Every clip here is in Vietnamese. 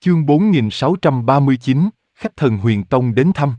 Chương 4639, khách thần Huyền Tông đến thăm.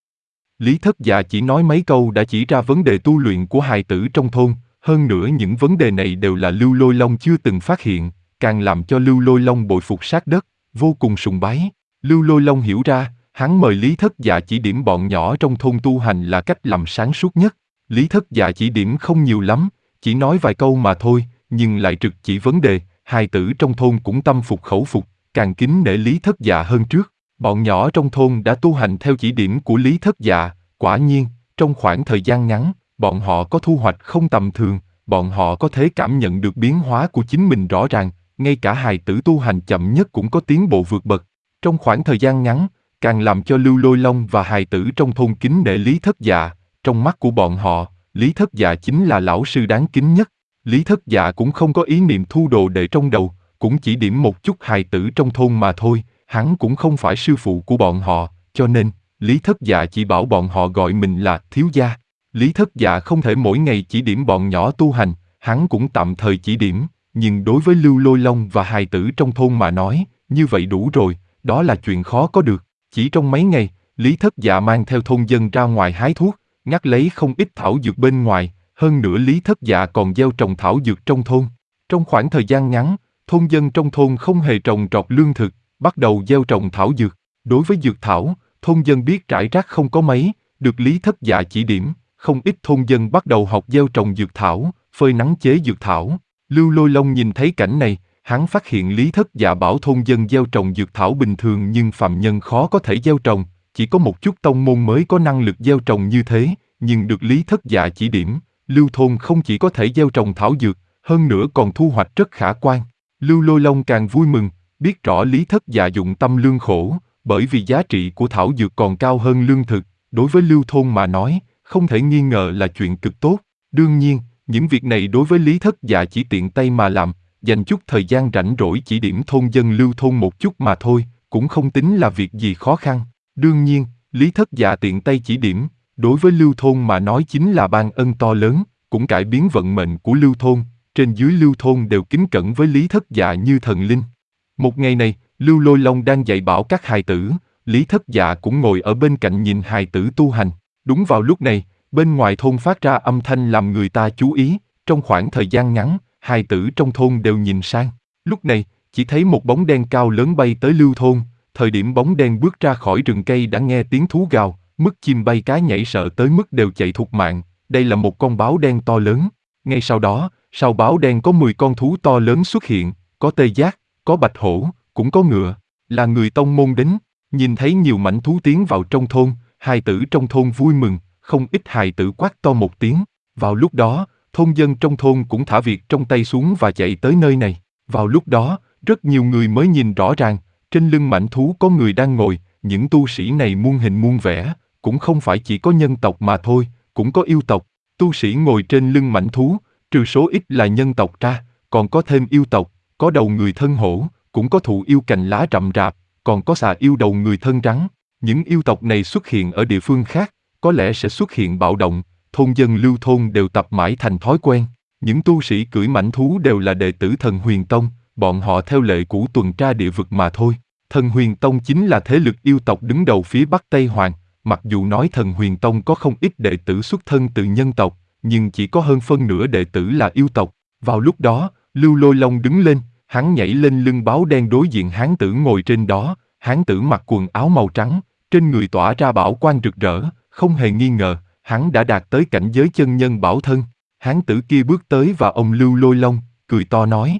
Lý Thất Dạ chỉ nói mấy câu đã chỉ ra vấn đề tu luyện của hài tử trong thôn, hơn nữa những vấn đề này đều là Lưu Lôi Long chưa từng phát hiện, càng làm cho Lưu Lôi Long bội phục sát đất, vô cùng sùng bái. Lưu Lôi Long hiểu ra, hắn mời Lý Thất Dạ chỉ điểm bọn nhỏ trong thôn tu hành là cách làm sáng suốt nhất. Lý Thất Dạ chỉ điểm không nhiều lắm, chỉ nói vài câu mà thôi, nhưng lại trực chỉ vấn đề, hài tử trong thôn cũng tâm phục khẩu phục, càng kính nể Lý Thất Dạ hơn trước. Bọn nhỏ trong thôn đã tu hành theo chỉ điểm của Lý Thất Dạ, quả nhiên, trong khoảng thời gian ngắn, bọn họ có thu hoạch không tầm thường, bọn họ có thể cảm nhận được biến hóa của chính mình rõ ràng, ngay cả hài tử tu hành chậm nhất cũng có tiến bộ vượt bậc. Trong khoảng thời gian ngắn, càng làm cho Lưu Lôi Long và hài tử trong thôn kính nể Lý Thất Dạ, trong mắt của bọn họ, Lý Thất Dạ chính là lão sư đáng kính nhất. Lý Thất Dạ cũng không có ý niệm thu đồ đệ trong đầu, cũng chỉ điểm một chút hài tử trong thôn mà thôi, hắn cũng không phải sư phụ của bọn họ, cho nên, Lý Thất Dạ chỉ bảo bọn họ gọi mình là thiếu gia. Lý Thất Dạ không thể mỗi ngày chỉ điểm bọn nhỏ tu hành, hắn cũng tạm thời chỉ điểm, nhưng đối với Lưu Lôi Long và hài tử trong thôn mà nói, như vậy đủ rồi, đó là chuyện khó có được. Chỉ trong mấy ngày, Lý Thất Dạ mang theo thôn dân ra ngoài hái thuốc, ngắt lấy không ít thảo dược bên ngoài, hơn nữa Lý Thất Dạ còn gieo trồng thảo dược trong thôn. Trong khoảng thời gian ngắn, thôn dân trong thôn không hề trồng trọt lương thực, bắt đầu gieo trồng thảo dược. Đối với dược thảo, thôn dân biết rải rác không có mấy, được Lý Thất Dạ chỉ điểm, không ít thôn dân bắt đầu học gieo trồng dược thảo, phơi nắng chế dược thảo. Lưu Lôi Long nhìn thấy cảnh này, hắn phát hiện Lý Thất Dạ bảo thôn dân gieo trồng dược thảo bình thường nhưng phàm nhân khó có thể gieo trồng, chỉ có một chút tông môn mới có năng lực gieo trồng như thế, nhưng được Lý Thất Dạ chỉ điểm, Lưu thôn không chỉ có thể gieo trồng thảo dược, hơn nữa còn thu hoạch rất khả quan. Lưu Lôi Long càng vui mừng, biết rõ Lý Thất Dạ dụng tâm lương khổ, bởi vì giá trị của thảo dược còn cao hơn lương thực, đối với Lưu thôn mà nói, không thể nghi ngờ là chuyện cực tốt. Đương nhiên, những việc này đối với Lý Thất Dạ chỉ tiện tay mà làm, dành chút thời gian rảnh rỗi chỉ điểm thôn dân Lưu thôn một chút mà thôi, cũng không tính là việc gì khó khăn. Đương nhiên, Lý Thất Dạ tiện tay chỉ điểm, đối với Lưu thôn mà nói chính là ban ân to lớn, cũng cải biến vận mệnh của Lưu thôn, trên dưới Lưu thôn đều kính cẩn với Lý Thất Dạ như thần linh. Một ngày này, Lưu Lôi Long đang dạy bảo các hài tử, Lý Thất Dạ cũng ngồi ở bên cạnh nhìn hài tử tu hành. Đúng vào lúc này, bên ngoài thôn phát ra âm thanh làm người ta chú ý, trong khoảng thời gian ngắn, hài tử trong thôn đều nhìn sang. Lúc này, chỉ thấy một bóng đen cao lớn bay tới Lưu thôn, thời điểm bóng đen bước ra khỏi rừng cây đã nghe tiếng thú gào, mức chim bay cá nhảy sợ tới mức đều chạy thục mạng, đây là một con báo đen to lớn. Ngay sau đó, sau báo đen có 10 con thú to lớn xuất hiện, có tê giác, có bạch hổ, cũng có ngựa, là người tông môn đến. Nhìn thấy nhiều mảnh thú tiến vào trong thôn, hài tử trong thôn vui mừng, không ít hài tử quát to một tiếng. Vào lúc đó, thôn dân trong thôn cũng thả việc trong tay xuống và chạy tới nơi này. Vào lúc đó, rất nhiều người mới nhìn rõ ràng, trên lưng mảnh thú có người đang ngồi, những tu sĩ này muôn hình muôn vẻ, cũng không phải chỉ có nhân tộc mà thôi, cũng có yêu tộc. Tu sĩ ngồi trên lưng mảnh thú, trừ số ít là nhân tộc ra, còn có thêm yêu tộc, có đầu người thân hổ, cũng có thụ yêu cành lá rậm rạp, còn có xà yêu đầu người thân rắn. Những yêu tộc này xuất hiện ở địa phương khác, có lẽ sẽ xuất hiện bạo động, thôn dân Lưu thôn đều tập mãi thành thói quen. Những tu sĩ cưỡi mãnh thú đều là đệ tử Thần Huyền Tông, bọn họ theo lệ cũ tuần tra địa vực mà thôi. Thần Huyền Tông chính là thế lực yêu tộc đứng đầu phía Bắc Tây Hoàng, mặc dù nói Thần Huyền Tông có không ít đệ tử xuất thân từ nhân tộc, nhưng chỉ có hơn phân nửa đệ tử là yêu tộc. Vào lúc đó, Lưu Lôi Long đứng lên, hắn nhảy lên lưng báo đen đối diện hán tử ngồi trên đó, hán tử mặc quần áo màu trắng, trên người tỏa ra bảo quang rực rỡ, không hề nghi ngờ, hắn đã đạt tới cảnh giới chân nhân bảo thân. Hán tử kia bước tới và ông Lưu Lôi Long, cười to nói: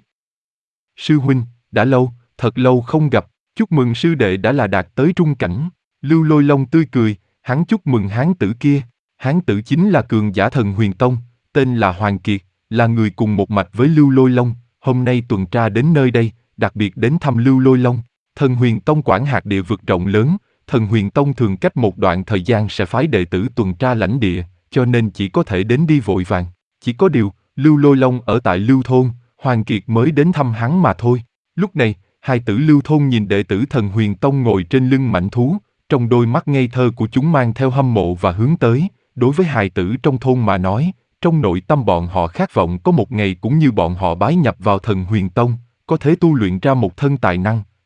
Sư huynh, đã lâu, thật lâu không gặp, chúc mừng sư đệ đã là đạt tới trung cảnh. Lưu Lôi Long tươi cười, hắn chúc mừng hán tử kia. Hán tử chính là cường giả Thần Huyền Tông, tên là Hoàng Kiệt, là người cùng một mạch với Lưu Lôi Long, hôm nay tuần tra đến nơi đây, đặc biệt đến thăm Lưu Lôi Long. Thần Huyền Tông quản hạt địa vực rộng lớn, Thần Huyền Tông thường cách một đoạn thời gian sẽ phái đệ tử tuần tra lãnh địa, cho nên chỉ có thể đến đi vội vàng. Chỉ có điều, Lưu Lôi Long ở tại Lưu thôn, Hoàng Kiệt mới đến thăm hắn mà thôi. Lúc này, hai tử Lưu thôn nhìn đệ tử Thần Huyền Tông ngồi trên lưng mãnh thú, trong đôi mắt ngây thơ của chúng mang theo hâm mộ và hướng tới. Đối với hài tử trong thôn mà nói, trong nội tâm bọn họ khát vọng có một ngày cũng như bọn họ bái nhập vào Thần Huyền Tông, có thể tu luyện ra một thân tài năng,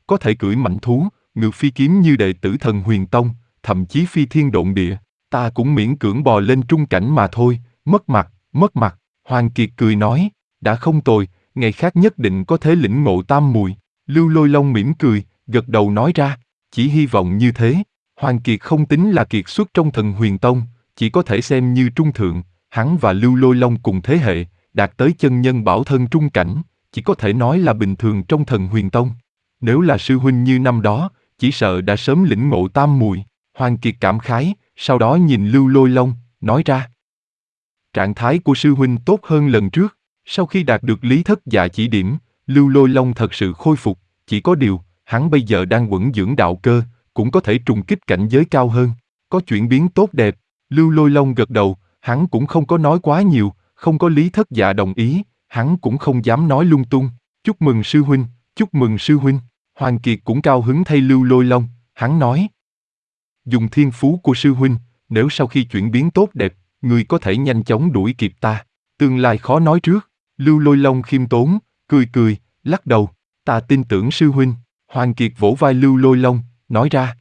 có thể cưỡi mãnh thú, ngự phi kiếm như đệ tử Thần Huyền Tông, thậm chí phi thiên độn địa. Ta cũng miễn cưỡng bò lên trung cảnh mà thôi, mất mặt, mất mặt. Hoàng Kiệt cười nói, đã không tồi, ngày khác nhất định có thể lĩnh ngộ tam mùi. Lưu Lôi Long mỉm cười, gật đầu nói ra, chỉ hy vọng như thế. Hoàng Kiệt không tính là kiệt xuất trong Thần Huyền Tông, chỉ có thể xem như trung thượng. Hắn và Lưu Lôi Long cùng thế hệ, đạt tới chân nhân bảo thân trung cảnh, chỉ có thể nói là bình thường trong Thần Huyền Tông. Nếu là sư huynh như năm đó, chỉ sợ đã sớm lĩnh ngộ tam mùi. Hoàng Kiệt cảm khái, sau đó nhìn Lưu Lôi Long, nói ra. Trạng thái của sư huynh tốt hơn lần trước. Sau khi đạt được Lý Thất Dạ chỉ điểm, Lưu Lôi Long thật sự khôi phục, chỉ có điều, hắn bây giờ đang quẩn dưỡng đạo cơ, cũng có thể trùng kích cảnh giới cao hơn. Có chuyển biến tốt đẹp. Lưu Lôi Long gật đầu, hắn cũng không có nói quá nhiều, không có Lý Thất Dạ đồng ý, hắn cũng không dám nói lung tung. Chúc mừng sư huynh, chúc mừng sư huynh. Hoàng Kiệt cũng cao hứng thay Lưu Lôi Long, hắn nói. Dùng thiên phú của sư huynh, nếu sau khi chuyển biến tốt đẹp, người có thể nhanh chóng đuổi kịp ta. Tương lai khó nói trước. Lưu Lôi Long khiêm tốn, cười cười, lắc đầu. Ta tin tưởng sư huynh. Hoàng Kiệt vỗ vai Lưu Lôi Long, nói ra.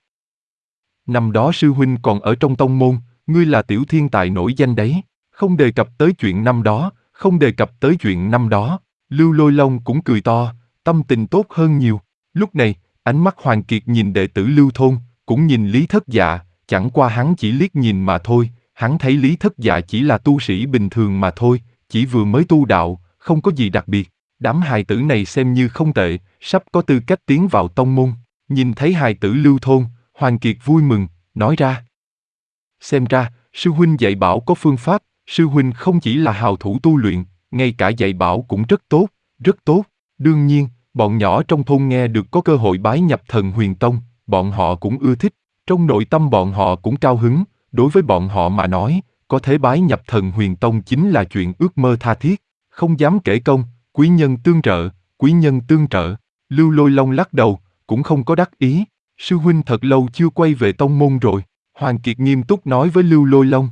Năm đó sư huynh còn ở trong tông môn, ngươi là tiểu thiên tài nổi danh đấy. Không đề cập tới chuyện năm đó, không đề cập tới chuyện năm đó. Lưu Lôi Long cũng cười to, tâm tình tốt hơn nhiều. Lúc này, ánh mắt Hoàng Kiệt nhìn đệ tử Lưu Thôn, cũng nhìn Lý Thất Dạ, chẳng qua hắn chỉ liếc nhìn mà thôi, hắn thấy Lý Thất Dạ chỉ là tu sĩ bình thường mà thôi, chỉ vừa mới tu đạo, không có gì đặc biệt. Đám hài tử này xem như không tệ, sắp có tư cách tiến vào tông môn. Nhìn thấy hài tử Lưu Thôn, Hoàng Kiệt vui mừng, nói ra. Xem ra, sư huynh dạy bảo có phương pháp, sư huynh không chỉ là hào thủ tu luyện, ngay cả dạy bảo cũng rất tốt, rất tốt. Đương nhiên, bọn nhỏ trong thôn nghe được có cơ hội bái nhập Thần Huyền Tông, bọn họ cũng ưa thích, trong nội tâm bọn họ cũng cao hứng, đối với bọn họ mà nói, có thể bái nhập Thần Huyền Tông chính là chuyện ước mơ tha thiết, không dám kể công, quý nhân tương trợ, quý nhân tương trợ. Lưu Lôi Long lắc đầu, cũng không có đắc ý, sư huynh thật lâu chưa quay về tông môn rồi. Hoàng Kiệt nghiêm túc nói với Lưu Lôi Long.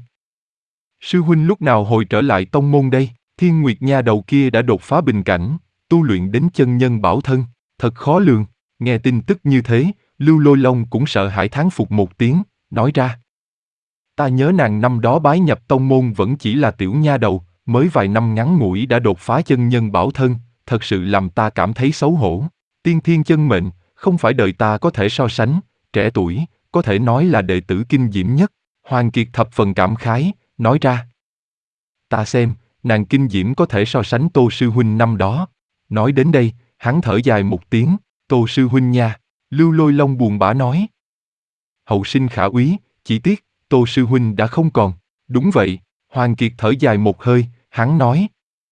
Sư huynh lúc nào hồi trở lại tông môn đây? Thiên Nguyệt nha đầu kia đã đột phá bình cảnh, tu luyện đến chân nhân bảo thân, thật khó lường. Nghe tin tức như thế, Lưu Lôi Long cũng sợ hãi thán phục một tiếng, nói ra. Ta nhớ nàng năm đó bái nhập tông môn vẫn chỉ là tiểu nha đầu, mới vài năm ngắn ngủi đã đột phá chân nhân bảo thân, thật sự làm ta cảm thấy xấu hổ. Tiên thiên chân mệnh, không phải đời ta có thể so sánh, trẻ tuổi, có thể nói là đệ tử kinh diễm nhất. Hoàng Kiệt thập phần cảm khái, nói ra. Ta xem, nàng kinh diễm có thể so sánh Tô sư huynh năm đó. Nói đến đây, hắn thở dài một tiếng, Tô sư huynh nha. Lưu Lôi Long buồn bã nói. Hậu sinh khả úy, chỉ tiếc, Tô sư huynh đã không còn. Đúng vậy, Hoàng Kiệt thở dài một hơi, hắn nói.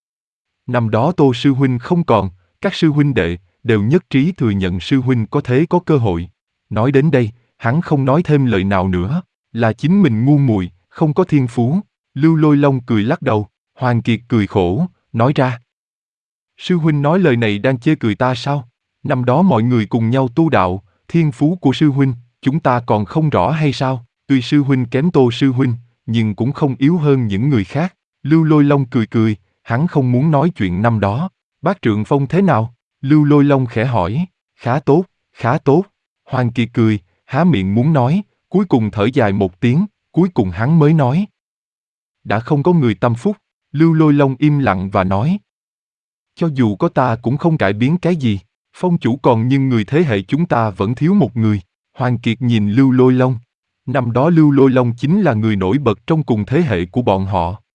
Năm đó Tô sư huynh không còn, các sư huynh đệ đều nhất trí thừa nhận sư huynh có thế có cơ hội. Nói đến đây, hắn không nói thêm lời nào nữa, là chính mình ngu muội, không có thiên phú. Lưu Lôi Long cười lắc đầu, Hoàng Kiệt cười khổ, nói ra. Sư huynh nói lời này đang chê cười ta sao? Năm đó mọi người cùng nhau tu đạo, thiên phú của sư huynh, chúng ta còn không rõ hay sao? Tuy sư huynh kém Tô sư huynh, nhưng cũng không yếu hơn những người khác. Lưu Lôi Long cười cười, hắn không muốn nói chuyện năm đó. Bác Trượng Phong thế nào? Lưu Lôi Long khẽ hỏi. Khá tốt, khá tốt. Hoàng Kiệt cười, há miệng muốn nói, cuối cùng thở dài một tiếng, cuối cùng hắn mới nói. Đã không có người tâm phúc. Lưu Lôi Long im lặng và nói. Cho dù có ta cũng không cải biến cái gì. Phong chủ còn nhưng người thế hệ chúng ta vẫn thiếu một người. Hoàng Kiệt nhìn Lưu Lôi Long. Năm đó Lưu Lôi Long chính là người nổi bật trong cùng thế hệ của bọn họ.